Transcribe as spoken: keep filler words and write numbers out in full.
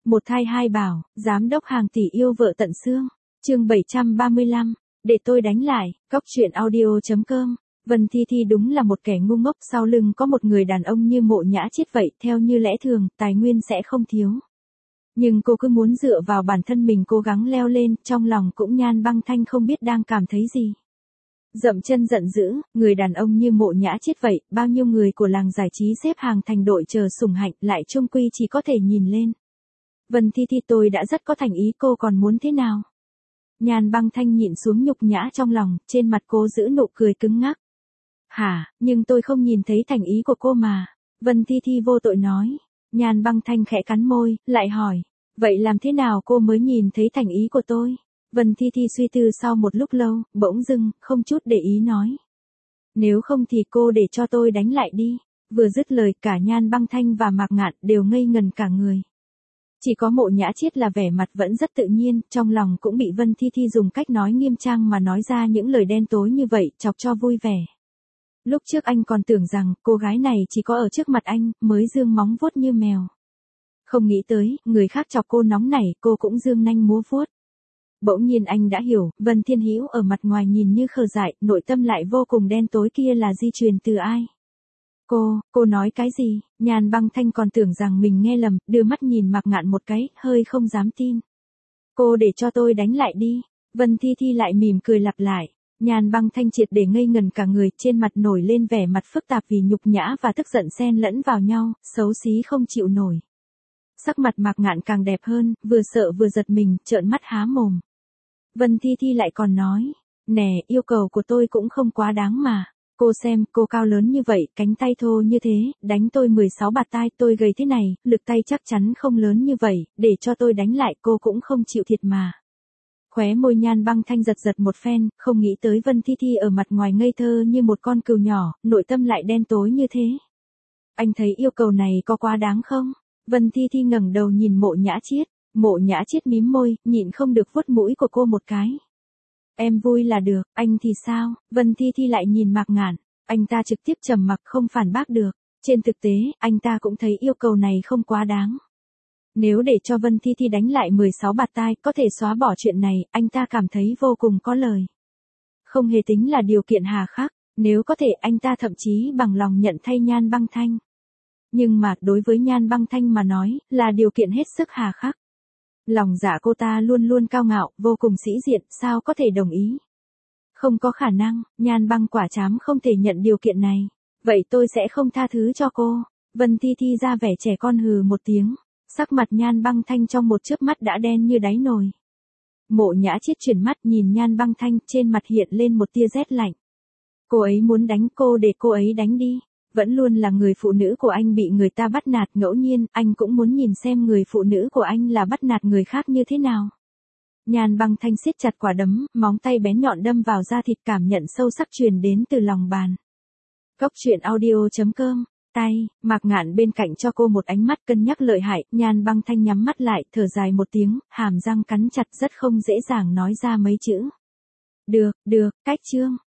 Một thai hai bảo, giám đốc hàng tỷ yêu vợ tận xương. Chương bảy trăm ba mươi lăm, để tôi đánh lại, cóc truyện audio chấm com. Vân Thi Thi đúng là một kẻ ngu ngốc, sau lưng có một người đàn ông như Mộ Nhã Chiết vậy, theo như lẽ thường, tài nguyên sẽ không thiếu. Nhưng cô cứ muốn dựa vào bản thân mình cố gắng leo lên, trong lòng cũng Nhan Băng Thanh không biết đang cảm thấy gì. Dậm chân giận dữ, người đàn ông như Mộ Nhã Chiết vậy, bao nhiêu người của làng giải trí xếp hàng thành đội chờ sủng hạnh, lại chung quy chỉ có thể nhìn lên. Vân Thi Thi, tôi đã rất có thành ý, cô còn muốn thế nào? Nhan Băng Thanh nhịn xuống nhục nhã trong lòng, trên mặt cô giữ nụ cười cứng ngắc. Hả, nhưng tôi không nhìn thấy thành ý của cô mà. Vân Thi Thi vô tội nói. Nhan Băng Thanh khẽ cắn môi, lại hỏi. Vậy làm thế nào cô mới nhìn thấy thành ý của tôi? Vân Thi Thi suy tư sau một lúc lâu, bỗng dưng, không chút để ý nói. Nếu không thì cô để cho tôi đánh lại đi. Vừa dứt lời, cả Nhan Băng Thanh và Mạc Ngạn đều ngây ngần cả người. Chỉ có Mộ Nhã Chiết là vẻ mặt vẫn rất tự nhiên, trong lòng cũng bị Vân Thi Thi dùng cách nói nghiêm trang mà nói ra những lời đen tối như vậy, chọc cho vui vẻ. Lúc trước anh còn tưởng rằng cô gái này chỉ có ở trước mặt anh mới dương móng vuốt như mèo. Không nghĩ tới, người khác chọc cô nóng nảy, cô cũng dương nanh múa vuốt. Bỗng nhiên anh đã hiểu, Vân Thiên Hữu ở mặt ngoài nhìn như khờ dại, nội tâm lại vô cùng đen tối kia là di truyền từ ai? Cô, cô nói cái gì? Nhan Băng Thanh còn tưởng rằng mình nghe lầm, đưa mắt nhìn Mạc Ngạn một cái, hơi không dám tin. Cô để cho tôi đánh lại đi. Vân Thi Thi lại mỉm cười lặp lại. Nhan Băng Thanh triệt để ngây ngần cả người, trên mặt nổi lên vẻ mặt phức tạp vì nhục nhã và tức giận xen lẫn vào nhau, xấu xí không chịu nổi. Sắc mặt Mạc Ngạn càng đẹp hơn, vừa sợ vừa giật mình, trợn mắt há mồm. Vân Thi Thi lại còn nói, nè, yêu cầu của tôi cũng không quá đáng mà. Cô xem, cô cao lớn như vậy, cánh tay thô như thế, đánh tôi mười sáu bạt tai, tôi gầy thế này, lực tay chắc chắn không lớn như vậy, để cho tôi đánh lại cô cũng không chịu thiệt mà. Khóe môi Nhan Băng Thanh giật giật một phen, không nghĩ tới Vân Thi Thi ở mặt ngoài ngây thơ như một con cừu nhỏ, nội tâm lại đen tối như thế. Anh thấy yêu cầu này có quá đáng không? Vân Thi Thi ngẩng đầu nhìn Mộ Nhã Chiết, Mộ Nhã Chiết mím môi, nhịn không được vuốt mũi của cô một cái. Em vui là được, anh thì sao? Vân Thi Thi lại nhìn Mạc Ngạn, anh ta trực tiếp trầm mặc không phản bác được. Trên thực tế, anh ta cũng thấy yêu cầu này không quá đáng. Nếu để cho Vân Thi Thi đánh lại mười sáu bạt tai, có thể xóa bỏ chuyện này, anh ta cảm thấy vô cùng có lời. Không hề tính là điều kiện hà khắc, nếu có thể anh ta thậm chí bằng lòng nhận thay Nhan Băng Thanh. Nhưng mà, đối với Nhan Băng Thanh mà nói, là điều kiện hết sức hà khắc. Lòng dạ cô ta luôn luôn cao ngạo, vô cùng sĩ diện, sao có thể đồng ý? Không có khả năng, Nhan Băng quả trám không thể nhận điều kiện này. Vậy tôi sẽ không tha thứ cho cô. Vân Thi Thi ra vẻ trẻ con hừ một tiếng. Sắc mặt Nhan Băng Thanh trong một chớp mắt đã đen như đáy nồi. Mộ Nhã Chiết chuyển mắt nhìn Nhan Băng Thanh, trên mặt hiện lên một tia rét lạnh. Cô ấy muốn đánh cô, để cô ấy đánh đi. Vẫn luôn là người phụ nữ của anh bị người ta bắt nạt, ngẫu nhiên, anh cũng muốn nhìn xem người phụ nữ của anh là bắt nạt người khác như thế nào. Nhan Băng Thanh siết chặt quả đấm, móng tay bén nhọn đâm vào da thịt, cảm nhận sâu sắc truyền đến từ lòng bàn. Cóc truyện audio chấm com, tay, Mạc Ngạn bên cạnh cho cô một ánh mắt cân nhắc lợi hại, Nhan Băng Thanh nhắm mắt lại, thở dài một tiếng, hàm răng cắn chặt, rất không dễ dàng nói ra mấy chữ. Được, được, cách chương.